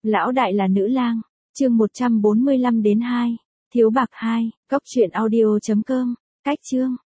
Lão đại là nữ lang, chương 145 đến 2, thiếu bạc 2, cốc truyện audio.com, cách chương.